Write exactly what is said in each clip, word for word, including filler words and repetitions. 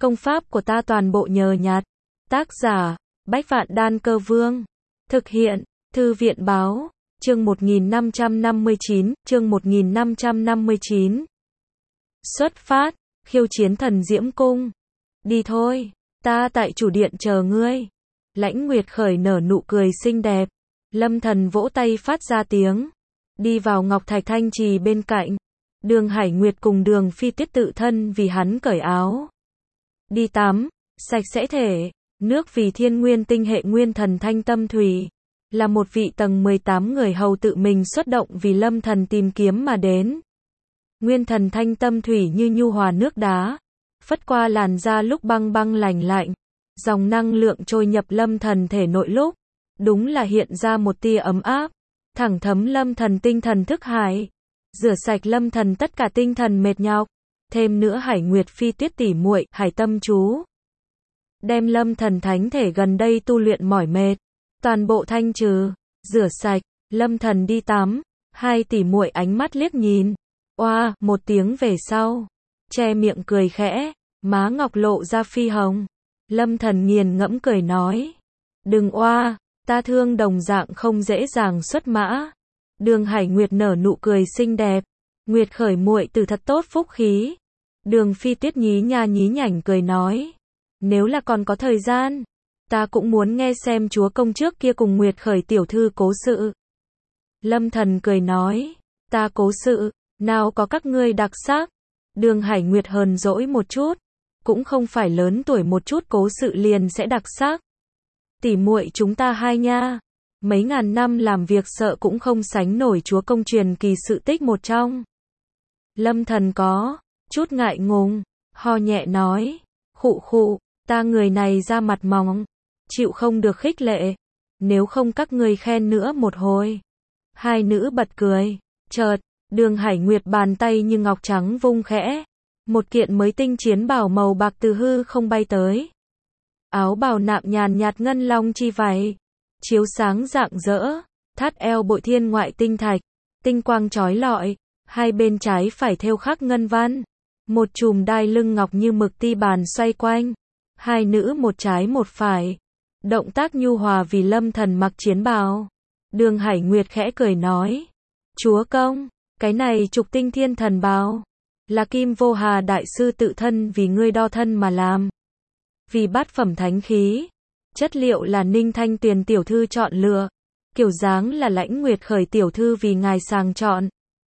Công pháp của ta toàn bộ nhờ nhặt. Tác giả, Bách Vạn Đan Cơ Vương. Thực hiện, Thư viện Báo. Chương một nghìn năm trăm năm mươi chín, chương một nghìn năm trăm năm mươi chín. Xuất phát, khiêu chiến Thần Diễm Cung. Đi thôi, ta tại chủ điện chờ ngươi. Lãnh Nguyệt khởi nở nụ cười xinh đẹp. Lâm Thần vỗ tay phát ra tiếng. Đi vào Ngọc Thạch Thanh Trì bên cạnh. Đường Hải Nguyệt cùng Đường Phi Tuyết tự thân vì hắn cởi áo. Đi tắm, sạch sẽ thể. Nước vì thiên nguyên tinh hệ nguyên thần thanh tâm thủy. Là một vị tầng mười tám người hầu tự mình xuất động vì Lâm Thần tìm kiếm mà đến. Nguyên thần thanh tâm thủy như nhu hòa nước đá. Phất qua làn da lúc băng băng lành lạnh. Dòng năng lượng trôi nhập Lâm Thần thể nội lúc. Đúng là hiện ra một tia ấm áp. Thẳng thấm Lâm Thần tinh thần thức hải. Rửa sạch Lâm Thần tất cả tinh thần mệt nhọc. Thêm nữa Hải Nguyệt Phi Tuyết tỉ muội, Hải Tâm chú. Đem Lâm Thần thánh thể gần đây tu luyện mỏi mệt. Toàn bộ thanh trừ, rửa sạch, Lâm Thần đi tắm. Hai tỉ muội ánh mắt liếc nhìn. Oa, một tiếng về sau. Che miệng cười khẽ, má ngọc lộ ra phi hồng. Lâm Thần nghiền ngẫm cười nói. Đừng oa, ta thương đồng dạng không dễ dàng xuất mã. Đường Hải Nguyệt nở nụ cười xinh đẹp. Nguyệt khởi muội từ thật tốt phúc khí. Đường Phi Tuyết nhí nha nhí nhảnh cười nói. Nếu là còn có thời gian, ta cũng muốn nghe xem chúa công trước kia cùng Nguyệt khởi tiểu thư cố sự. Lâm Thần cười nói. Ta cố sự, nào có các ngươi đặc sắc. Đường Hải Nguyệt hờn dỗi một chút. Cũng không phải lớn tuổi một chút cố sự liền sẽ đặc sắc. Tỉ muội chúng ta hai nha. Mấy ngàn năm làm việc sợ cũng không sánh nổi chúa công truyền kỳ sự tích một trong. Lâm Thần có chút ngại ngùng, ho nhẹ nói. Khụ khụ, ta người này ra mặt mỏng, chịu không được khích lệ. Nếu không các ngươi khen nữa một hồi. Hai nữ bật cười. Chợt, Đường Hải Nguyệt bàn tay như ngọc trắng vung khẽ. Một kiện mới tinh chiến bào màu bạc từ hư không bay tới. Áo bào nạm nhàn nhạt ngân long chi vảy. Chiếu sáng rạng rỡ. Thắt eo bội thiên ngoại tinh thạch. Tinh quang chói lọi. Hai bên trái phải thêu khắc ngân văn. Một chùm đai lưng ngọc như mực ti bàn xoay quanh. Hai nữ một trái một phải. Động tác nhu hòa vì Lâm Thần mặc chiến bào. Đường Hải Nguyệt khẽ cười nói. Chúa công, cái này trục tinh thiên thần bào. Là Kim Vô Hà đại sư tự thân vì ngươi đo thân mà làm. Vì bát phẩm thánh khí. Chất liệu là Ninh Thanh Tuyền tiểu thư chọn lựa. Kiểu dáng là Lãnh Nguyệt khởi tiểu thư vì ngài sàng chọn.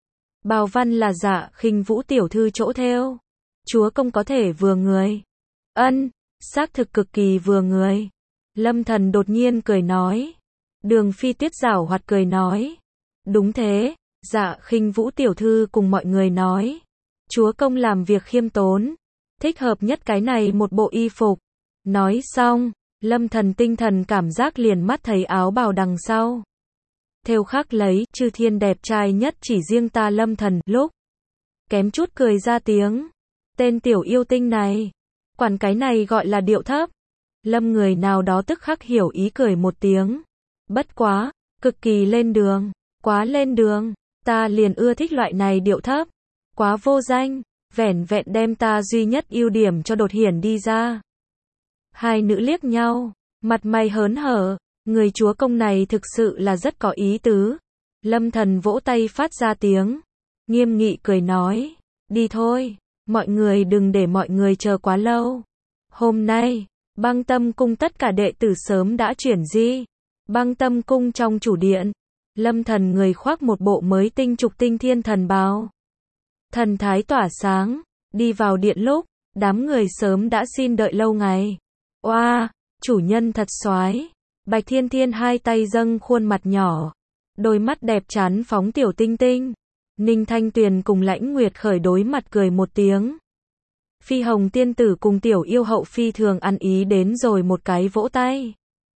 Bào văn là Dạ Khinh Vũ tiểu thư chỗ thêu. Chúa công có thể vừa người. Ân, xác thực cực kỳ vừa người. Lâm Thần đột nhiên cười nói. Đường Phi Tuyết giảo hoạt cười nói. Đúng thế, Dạ Khinh Vũ tiểu thư cùng mọi người nói. Chúa công làm việc khiêm tốn. Thích hợp nhất cái này một bộ y phục. Nói xong, Lâm Thần tinh thần cảm giác liền mắt thấy áo bào đằng sau. Thêu khắc lấy, chư thiên đẹp trai nhất chỉ riêng ta Lâm Thần, lúc. Kém chút cười ra tiếng. Tên tiểu yêu tinh này. Quản cái này gọi là điệu thấp. Lâm người nào đó tức khắc hiểu ý cười một tiếng. Bất quá, cực kỳ lên đường. Quá lên đường. Ta liền ưa thích loại này điệu thấp. Quá vô danh. Vẻn vẹn đem ta duy nhất ưu điểm cho đột hiển đi ra. Hai nữ liếc nhau. Mặt mày hớn hở. Người chúa công này thực sự là rất có ý tứ. Lâm Thần vỗ tay phát ra tiếng. Nghiêm nghị cười nói. Đi thôi. Mọi người đừng để mọi người chờ quá lâu. Hôm nay, Băng Tâm cung tất cả đệ tử sớm đã chuyển di. Băng Tâm cung trong chủ điện. Lâm Thần người khoác một bộ mới tinh trục tinh thiên thần bào. Thần thái tỏa sáng. Đi vào điện lúc, đám người sớm đã xin đợi lâu ngày. Oa, chủ nhân thật soái. Bạch Thiên Thiên hai tay dâng khuôn mặt nhỏ. Đôi mắt đẹp chán phóng tiểu tinh tinh. Ninh Thanh Tuyền cùng Lãnh Nguyệt khởi đối mặt cười một tiếng. Phi Hồng tiên tử cùng tiểu yêu hậu phi thường ăn ý đến rồi một cái vỗ tay.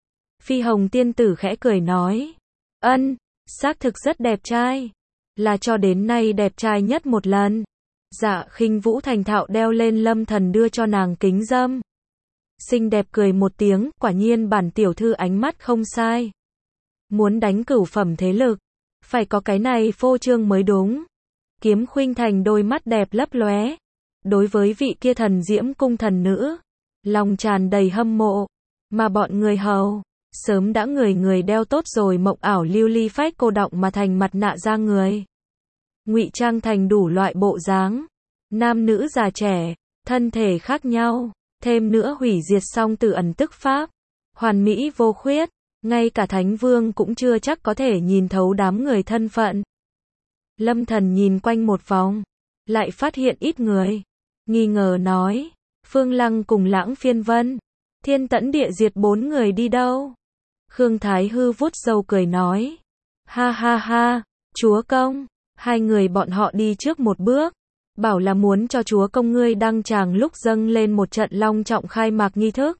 Phi Hồng tiên tử khẽ cười nói. Ân, xác thực rất đẹp trai. Là cho đến nay đẹp trai nhất một lần. Dạ Khinh Vũ thành thạo đeo lên Lâm Thần đưa cho nàng kính dâm. Xinh đẹp cười một tiếng, quả nhiên bản tiểu thư ánh mắt không sai. Muốn đánh cửu phẩm thế lực, phải có cái này phô trương mới đúng. Kiếm Khuynh Thành đôi mắt đẹp lấp lóe. Đối với vị kia Thần Diễm cung thần nữ, lòng tràn đầy hâm mộ, mà bọn người hầu, sớm đã người người đeo tốt rồi mộng ảo lưu ly phách cô đọng mà thành mặt nạ da người. Ngụy trang thành đủ loại bộ dáng, nam nữ già trẻ, thân thể khác nhau, thêm nữa hủy diệt song tử ẩn tức pháp, hoàn mỹ vô khuyết, ngay cả Thánh Vương cũng chưa chắc có thể nhìn thấu đám người thân phận. Lâm Thần nhìn quanh một vòng, lại phát hiện ít người, nghi ngờ nói, Phương Lăng cùng Lãng Phiên Vân, Thiên Tẫn Địa Diệt bốn người đi đâu? Khương Thái Hư vuốt râu cười nói, ha ha ha, chúa công, hai người bọn họ đi trước một bước, bảo là muốn cho chúa công ngươi đăng tràng lúc dâng lên một trận long trọng khai mạc nghi thức.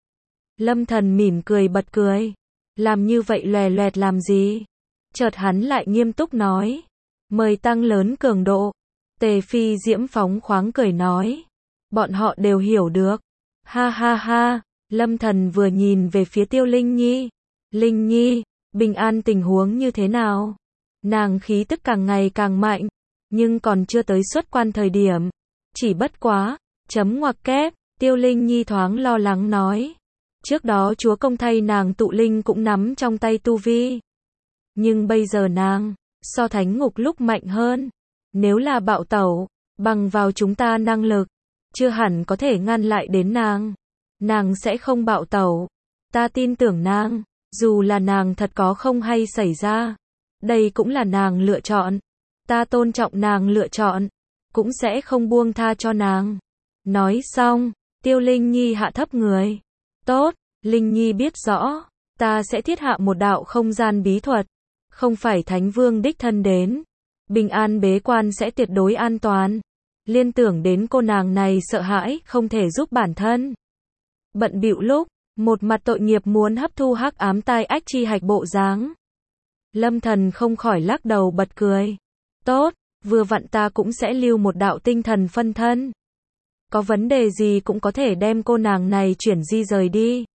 Lâm Thần mỉm cười bật cười, làm như vậy lòe loẹt làm gì? Chợt hắn lại nghiêm túc nói, mời tăng lớn cường độ. Tề Phi Diễm phóng khoáng cười nói, bọn họ đều hiểu được. Ha ha ha, Lâm Thần vừa nhìn về phía Tiêu Linh Nhi. Linh Nhi, bình an tình huống như thế nào? Nàng khí tức càng ngày càng mạnh, nhưng còn chưa tới xuất quan thời điểm. Chỉ bất quá, chấm ngoặc kép, Tiêu Linh Nhi thoáng lo lắng nói. Trước đó chúa công thay nàng tụ linh cũng nắm trong tay tu vi. Nhưng bây giờ nàng, so thánh ngục lúc mạnh hơn. Nếu là bạo tẩu, bằng vào chúng ta năng lực, chưa hẳn có thể ngăn lại đến nàng. Nàng sẽ không bạo tẩu. Ta tin tưởng nàng, dù là nàng thật có không hay xảy ra. Đây cũng là nàng lựa chọn. Ta tôn trọng nàng lựa chọn, cũng sẽ không buông tha cho nàng. Nói xong, Tiêu Linh Nhi hạ thấp người. Tốt, Linh Nhi biết rõ, ta sẽ thiết hạ một đạo không gian bí thuật. Không phải Thánh Vương đích thân đến. Bình an bế quan sẽ tuyệt đối an toàn. Liên tưởng đến cô nàng này sợ hãi, không thể giúp bản thân. Bận bịu lúc, một mặt tội nghiệp muốn hấp thu hắc ám tai ách chi hạch bộ dáng. Lâm Thần không khỏi lắc đầu bật cười. Tốt, vừa vặn ta cũng sẽ lưu một đạo tinh thần phân thân. Có vấn đề gì cũng có thể đem cô nàng này chuyển di rời đi.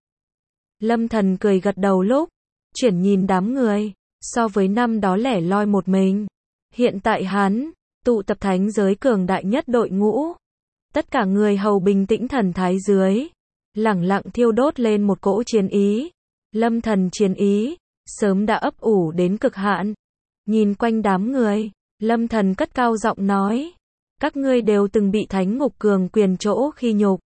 Lâm Thần cười gật đầu lúc, chuyển nhìn đám người, so với năm đó lẻ loi một mình. Hiện tại hắn, tụ tập thánh giới cường đại nhất đội ngũ. Tất cả người hầu bình tĩnh thần thái dưới, lẳng lặng thiêu đốt lên một cỗ chiến ý. Lâm Thần chiến ý, sớm đã ấp ủ đến cực hạn. Nhìn quanh đám người, Lâm Thần cất cao giọng nói, các ngươi đều từng bị thánh ngục cường quyền chỗ khi nhục.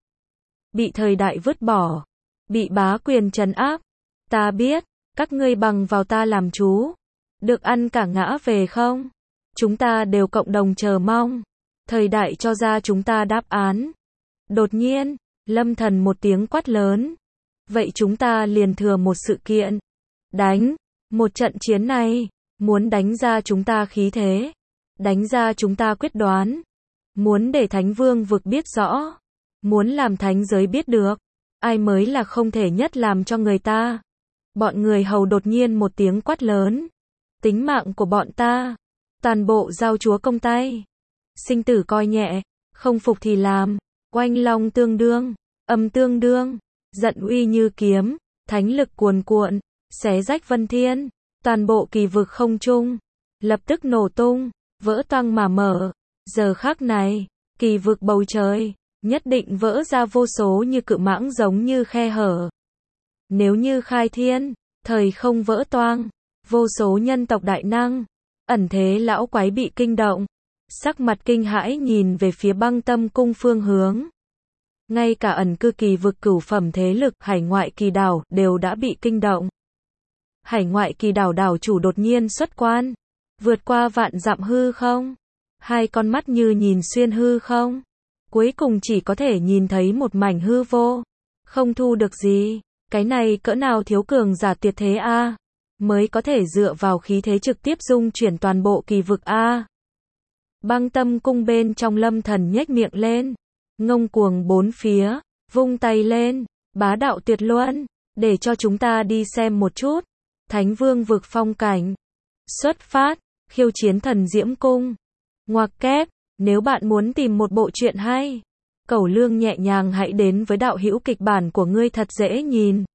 Bị thời đại vứt bỏ, bị bá quyền trấn áp. Ta biết, các ngươi bằng vào ta làm chú, được ăn cả ngã về không? Chúng ta đều cộng đồng chờ mong. Thời đại cho ra chúng ta đáp án. Đột nhiên, Lâm Thần một tiếng quát lớn. Vậy chúng ta liền thừa một sự kiện. Đánh. Một trận chiến này, muốn đánh ra chúng ta khí thế. Đánh ra chúng ta quyết đoán. Muốn để Thánh Vương vực biết rõ. Muốn làm thánh giới biết được. Ai mới là không thể nhất làm cho người ta. Bọn người hầu đột nhiên một tiếng quát lớn. Tính mạng của bọn ta. Toàn bộ giao chúa công tay. Sinh tử coi nhẹ. Không phục thì làm. Oanh long tương đương. Âm tương đương. Giận uy như kiếm. Thánh lực cuồn cuộn. Xé rách vân thiên. Toàn bộ kỳ vực không trung. Lập tức nổ tung. Vỡ toang mà mở. Giờ khắc này. Kỳ vực bầu trời. Nhất định vỡ ra vô số như cự mãng giống như khe hở. Nếu như khai thiên. Thời không vỡ toang. Vô số nhân tộc đại năng. Ẩn thế lão quái bị kinh động. Sắc mặt kinh hãi nhìn về phía Băng Tâm cung phương hướng. Ngay cả ẩn cư kỳ vực cửu phẩm thế lực hải ngoại kỳ đảo đều đã bị kinh động. Hải ngoại kỳ đảo đảo chủ đột nhiên xuất quan. Vượt qua vạn dặm hư không. Hai con mắt như nhìn xuyên hư không. Cuối cùng chỉ có thể nhìn thấy một mảnh hư vô. Không thu được gì. Cái này cỡ nào thiếu cường giả tuyệt thế a, mới có thể dựa vào khí thế trực tiếp dung chuyển toàn bộ kỳ vực a. Băng Tâm cung bên trong Lâm Thần nhếch miệng lên, ngông cuồng bốn phía, vung tay lên, bá đạo tuyệt luân, để cho chúng ta đi xem một chút. Thánh Vương vực phong cảnh. Xuất phát, khiêu chiến Thần Diễm cung. Ngoặc kép, nếu bạn muốn tìm một bộ truyện hay, cẩu lương nhẹ nhàng hãy đến với đạo hữu kịch bản của ngươi thật dễ nhìn.